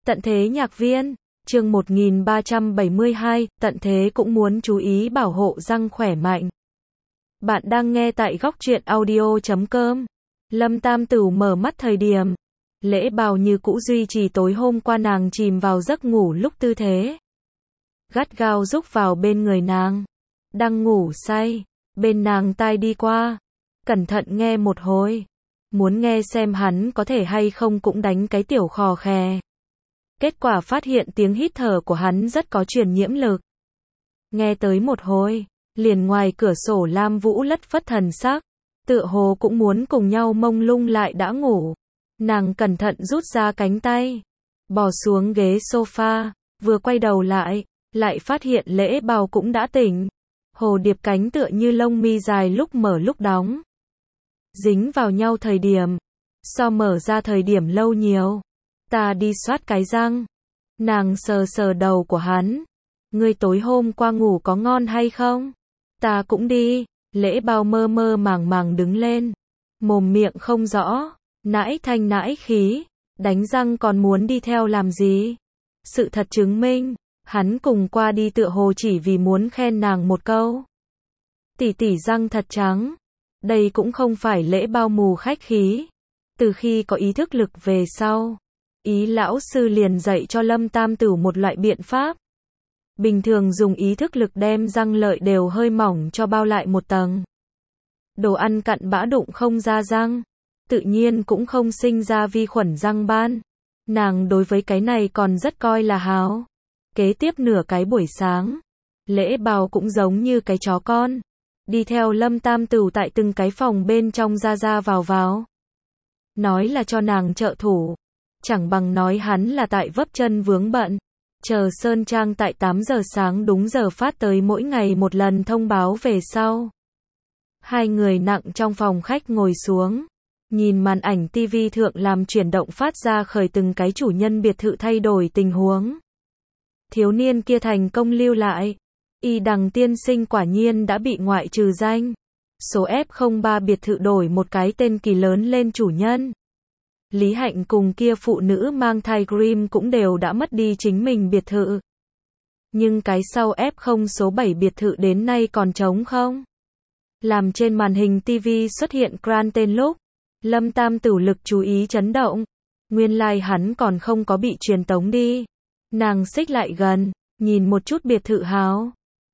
Tận thế nhạc viên, chương 1372, tận thế cũng muốn chú ý bảo hộ răng khỏe mạnh. Bạn đang nghe tại góc truyện audio.com. Lâm Tam Tửu mở mắt thời điểm Lễ Bào như cũ duy trì tối hôm qua nàng chìm vào giấc ngủ lúc tư thế gắt gao rúc vào bên người nàng. Đang ngủ say, bên nàng tai đi qua, cẩn thận nghe một hồi, muốn nghe xem hắn có thể hay không cũng đánh cái tiểu khò khè. Kết quả phát hiện tiếng hít thở của hắn rất có truyền nhiễm lực. Nghe tới một hồi, liền ngoài cửa sổ Lam Vũ lất phất thần sắc, tựa hồ cũng muốn cùng nhau mông lung lại đã ngủ. Nàng cẩn thận rút ra cánh tay, bò xuống ghế sofa, vừa quay đầu lại phát hiện Lễ Bào cũng đã tỉnh. Hồ điệp cánh tựa như lông mi dài lúc mở lúc đóng, dính vào nhau thời điểm, so mở ra thời điểm lâu nhiều. Ta đi xoát cái răng. Nàng sờ sờ đầu của hắn. Ngươi tối hôm qua ngủ có ngon hay không? Ta cũng đi. Lễ Bào mơ mơ màng màng đứng lên, mồm miệng không rõ, nãi thanh nãi khí, đánh răng còn muốn đi theo làm gì? Sự thật chứng minh, hắn cùng qua đi tựa hồ chỉ vì muốn khen nàng một câu. Tỷ tỷ răng thật trắng. Đây cũng không phải Lễ Bào mù khách khí. Từ khi có ý thức lực về sau, Ý lão sư liền dạy cho Lâm Tam Tửu một loại biện pháp. Bình thường dùng ý thức lực đem răng lợi đều hơi mỏng cho bao lại một tầng. Đồ ăn cặn bã đụng không ra răng, tự nhiên cũng không sinh ra vi khuẩn răng ban. Nàng đối với cái này còn rất coi là háo. Kế tiếp nửa cái buổi sáng, Lễ Bào cũng giống như cái chó con, đi theo Lâm Tam Tửu tại từng cái phòng bên trong ra vào. Nói là cho nàng trợ thủ, chẳng bằng nói hắn là tại vấp chân vướng bận. Chờ Sơn Trang tại 8 giờ sáng đúng giờ phát tới mỗi ngày một lần thông báo về sau. Hai người nặng trong phòng khách ngồi xuống, nhìn màn ảnh TV thượng làm chuyển động phát ra khởi từng cái chủ nhân biệt thự thay đổi tình huống. Thiếu niên kia thành công lưu lại. Y Đằng tiên sinh quả nhiên đã bị ngoại trừ danh. Số F03 biệt thự đổi một cái tên kỳ lớn lên chủ nhân. Lý Hạnh cùng kia phụ nữ mang thai Grimm cũng đều đã mất đi chính mình biệt thự. Nhưng cái sau F0 số 7 biệt thự đến nay còn trống không. Làm trên màn hình TV xuất hiện Gran tên lúc, Lâm Tam Tửu lực chú ý chấn động. Nguyên lai hắn còn không có bị truyền tống đi. Nàng xích lại gần, nhìn một chút biệt thự háo.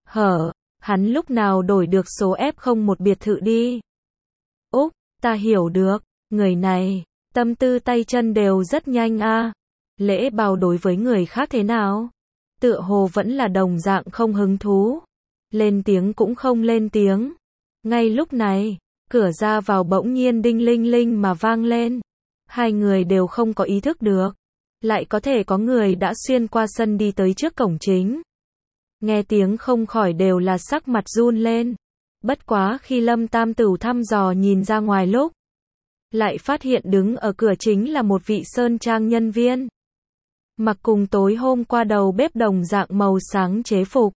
Hắn lúc nào đổi được số F01 biệt thự đi. Úc, ta hiểu được, người này, tâm tư tay chân đều rất nhanh a. Lễ Bào đối với người khác thế nào? Tựa hồ vẫn là đồng dạng không hứng thú. Lên tiếng cũng không lên tiếng. Ngay lúc này, cửa ra vào bỗng nhiên đinh linh linh mà vang lên. Hai người đều không có ý thức được. Lại có thể có người đã xuyên qua sân đi tới trước cổng chính. Nghe tiếng không khỏi đều là sắc mặt run lên. Bất quá khi Lâm Tam Tửu thăm dò nhìn ra ngoài lúc, lại phát hiện đứng ở cửa chính là một vị Sơn Trang nhân viên. Mặc cùng tối hôm qua đầu bếp đồng dạng màu sáng chế phục.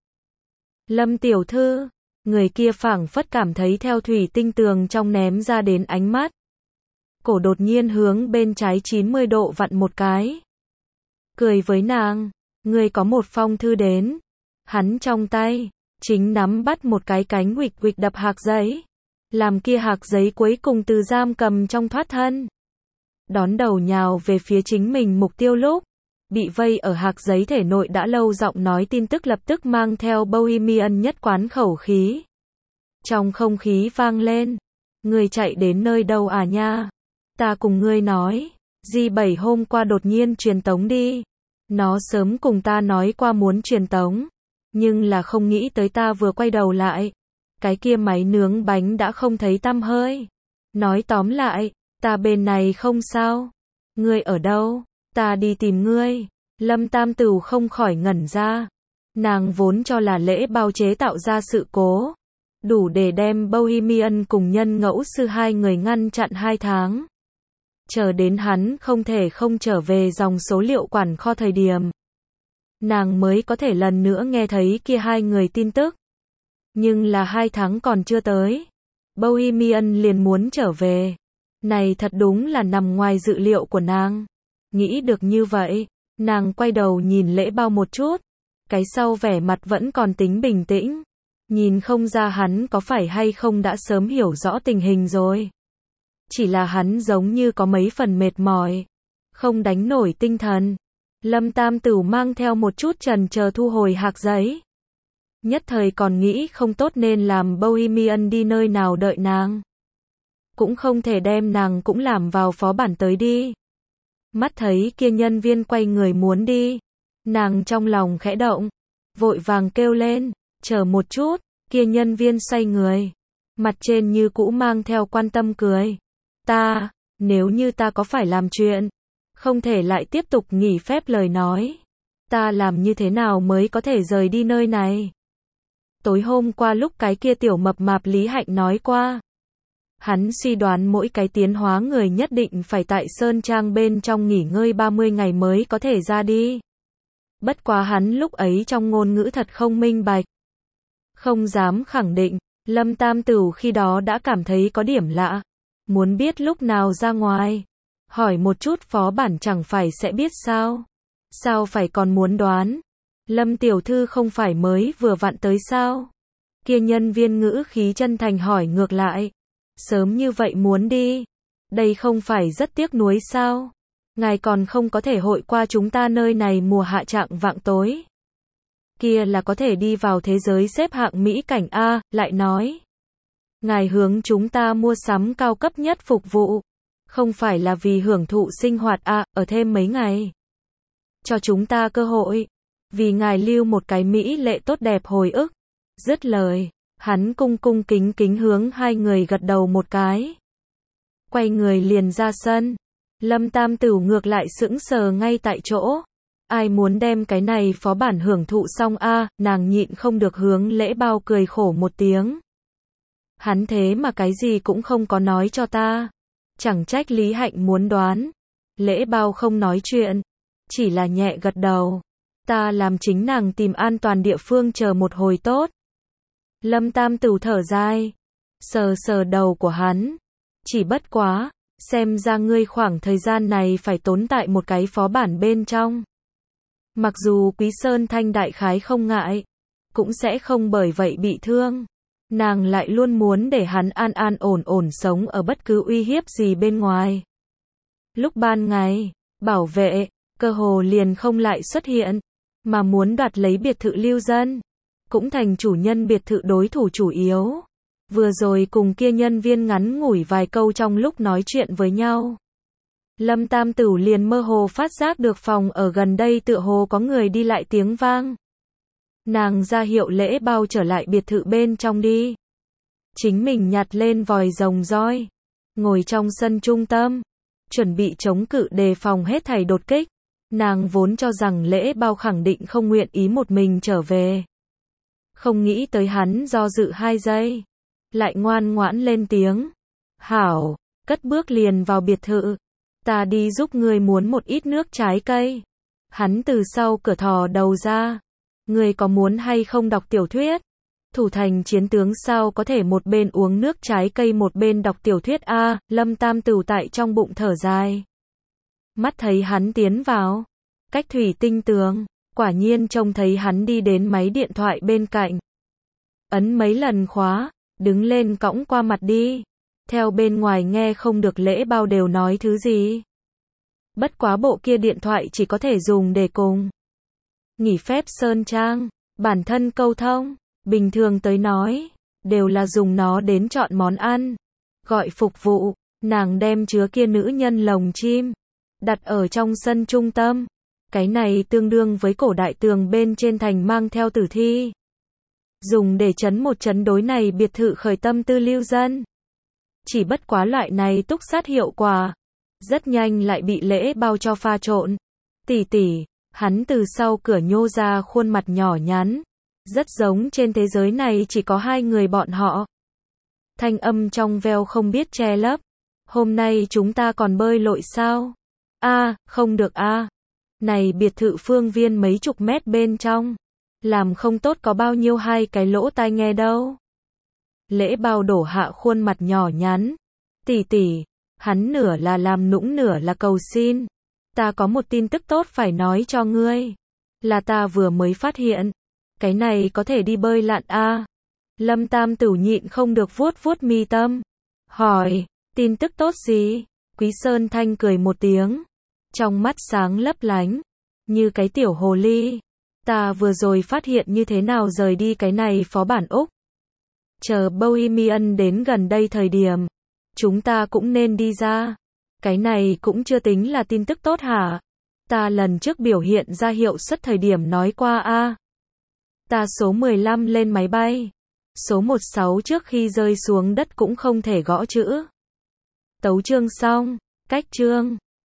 Lâm tiểu thư, người kia phảng phất cảm thấy theo thủy tinh tường trong ném ra đến ánh mắt. Cổ đột nhiên hướng bên trái 90 độ vặn một cái. Cười với nàng, người có một phong thư đến. Hắn trong tay, chính nắm bắt một cái cánh huỵch huỵch đập hạc giấy. Làm kia hạc giấy cuối cùng từ giam cầm trong thoát thân. Đón đầu nhào về phía chính mình mục tiêu lúc. Bị vây ở hạc giấy thể nội đã lâu giọng nói tin tức lập tức mang theo Bohemian nhất quán khẩu khí. Trong không khí vang lên. Người chạy đến nơi đâu à nha? Ta cùng ngươi nói. G7 hôm qua đột nhiên truyền tống đi. Nó sớm cùng ta nói qua muốn truyền tống. Nhưng là không nghĩ tới ta vừa quay đầu lại. Cái kia máy nướng bánh đã không thấy tăm hơi. Nói tóm lại, ta bên này không sao. Ngươi ở đâu? Ta đi tìm ngươi. Lâm Tam Tửu không khỏi ngẩn ra. Nàng vốn cho là Lễ Bào chế tạo ra sự cố. Đủ để đem Bohemian cùng Nhân Ngẫu Sư hai người ngăn chặn 2 tháng. Chờ đến hắn không thể không trở về dòng số liệu quản kho thời điểm. Nàng mới có thể lần nữa nghe thấy kia hai người tin tức. Nhưng là 2 tháng còn chưa tới. Bohemian liền muốn trở về. Này thật đúng là nằm ngoài dự liệu của nàng. Nghĩ được như vậy, Nàng quay đầu nhìn Lễ Bao một chút, cái sau vẻ mặt vẫn còn tính bình tĩnh. Nhìn không ra hắn có phải hay không đã sớm hiểu rõ tình hình rồi. Chỉ là hắn giống như có mấy phần mệt mỏi, không đánh nổi tinh thần. Lâm Tam Tửu mang theo một chút chần chờ thu hồi hạc giấy. Nhất thời còn nghĩ không tốt nên làm Bohemian đi nơi nào đợi nàng. Cũng không thể đem nàng cũng làm vào phó bản tới đi. Mắt thấy kia nhân viên quay người muốn đi, nàng trong lòng khẽ động, vội vàng kêu lên, chờ một chút. Kia nhân viên xoay người, mặt trên như cũ mang theo quan tâm cười. Nếu như ta có phải làm chuyện, không thể lại tiếp tục nghỉ phép lời nói. Ta làm như thế nào mới có thể rời đi nơi này? Tối hôm qua lúc cái kia tiểu mập mạp Lý Hạnh nói qua. Hắn suy đoán mỗi cái tiến hóa người nhất định phải tại Sơn Trang bên trong nghỉ ngơi 30 ngày mới có thể ra đi. Bất quá hắn lúc ấy trong ngôn ngữ thật không minh bạch. Không dám khẳng định, Lâm Tam Tửu khi đó đã cảm thấy có điểm lạ. Muốn biết lúc nào ra ngoài. Hỏi một chút phó bản chẳng phải sẽ biết sao? Sao phải còn muốn đoán? Lâm tiểu thư không phải mới vừa vặn tới sao? Kia nhân viên ngữ khí chân thành hỏi ngược lại. Sớm như vậy muốn đi? Đây không phải rất tiếc nuối sao? Ngài còn không có thể hội qua chúng ta nơi này mùa hạ trạng vạng tối. Kia là có thể đi vào thế giới xếp hạng mỹ cảnh A, lại nói. Ngài hướng chúng ta mua sắm cao cấp nhất phục vụ. Không phải là vì hưởng thụ sinh hoạt A, ở thêm mấy ngày. Cho chúng ta cơ hội. Vì ngài lưu một cái mỹ lệ tốt đẹp hồi ức. Dứt lời, hắn cung cung kính kính hướng hai người gật đầu một cái. Quay người liền ra sân. Lâm Tam Tửu ngược lại sững sờ ngay tại chỗ. Ai muốn đem cái này phó bản hưởng thụ xong a? Nàng nhịn không được hướng Lễ Bao cười khổ một tiếng. Hắn thế mà cái gì cũng không có nói cho ta. Chẳng trách Lý Hạnh muốn đoán. Lễ Bao không nói chuyện, chỉ là nhẹ gật đầu. Ta làm chính nàng tìm an toàn địa phương chờ một hồi tốt. Lâm Tam Tửu thở dài, sờ sờ đầu của hắn. Chỉ bất quá, xem ra ngươi khoảng thời gian này phải tốn tại một cái phó bản bên trong. Mặc dù Quý Sơn Thanh đại khái không ngại, cũng sẽ không bởi vậy bị thương. Nàng lại luôn muốn để hắn an an ổn ổn sống ở bất cứ uy hiếp gì bên ngoài. Lúc ban ngày, bảo vệ, cơ hồ liền không lại xuất hiện, mà muốn đoạt lấy biệt thự lưu dân. Cũng thành chủ nhân biệt thự đối thủ chủ yếu. Vừa rồi cùng kia nhân viên ngắn ngủi vài câu trong lúc nói chuyện với nhau. Lâm Tam Tửu liền mơ hồ phát giác được phòng ở gần đây tựa hồ có người đi lại tiếng vang. Nàng ra hiệu Lễ Bao trở lại biệt thự bên trong đi. Chính mình nhặt lên vòi rồng roi. Ngồi trong sân trung tâm. Chuẩn bị chống cự đề phòng hết thảy đột kích. Nàng vốn cho rằng Lễ Bao khẳng định không nguyện ý một mình trở về. Không nghĩ tới hắn do dự 2 giây. Lại ngoan ngoãn lên tiếng. Hảo, cất bước liền vào biệt thự. Ta đi giúp ngươi muốn một ít nước trái cây. Hắn từ sau cửa thò đầu ra. Ngươi có muốn hay không đọc tiểu thuyết? Thủ thành chiến tướng sao có thể một bên uống nước trái cây một bên đọc tiểu thuyết a? Lâm Tam Tửu tại trong bụng thở dài. Mắt thấy hắn tiến vào. Cách thủy tinh tường. Quả nhiên trông thấy hắn đi đến máy điện thoại bên cạnh. Ấn mấy lần khóa. Đứng lên cõng qua mặt đi. Theo bên ngoài nghe không được Lễ Bao đều nói thứ gì. Bất quá bộ kia điện thoại chỉ có thể dùng để cùng nghỉ phép Sơn Trang, bản thân câu thông, bình thường tới nói, đều là dùng nó đến chọn món ăn, gọi phục vụ. Nàng đem chứa kia nữ nhân lồng chim, đặt ở trong sân trung tâm. Cái này tương đương với cổ đại tường bên trên thành mang theo tử thi. Dùng để trấn một trấn đối này biệt thự khởi tâm tư lưu dân. Chỉ bất quá loại này túc sát hiệu quả. Rất nhanh lại bị Lễ Bao cho pha trộn. Tỷ tỷ, hắn từ sau cửa nhô ra khuôn mặt nhỏ nhắn. Rất giống trên thế giới này chỉ có 2 người bọn họ. Thanh âm trong veo không biết che lấp. Hôm nay chúng ta còn bơi lội sao? Không được Này biệt thự phương viên mấy chục mét bên trong. Làm không tốt có bao nhiêu 2 cái lỗ tai nghe đâu. Lễ Bao đổ hạ khuôn mặt nhỏ nhắn. Tỷ tỷ, hắn nửa là làm nũng nửa là cầu xin. Ta có một tin tức tốt phải nói cho ngươi. Là ta vừa mới phát hiện. Cái này có thể đi bơi lặn a. Lâm Tam Tử nhịn không được vuốt vuốt mi tâm. Hỏi, tin tức tốt gì? Quý Sơn Thanh cười một tiếng. Trong mắt sáng lấp lánh. Như cái tiểu hồ ly. Ta vừa rồi phát hiện như thế nào rời đi cái này phó bản Úc. Chờ Bohemian đến gần đây thời điểm. Chúng ta cũng nên đi ra. Cái này cũng chưa tính là tin tức tốt hả? Ta lần trước biểu hiện ra hiệu suất thời điểm nói qua a. Ta số 15 lên máy bay. Số 16 trước khi rơi xuống đất cũng không thể gõ chữ. Tấu chương xong. Cách chương.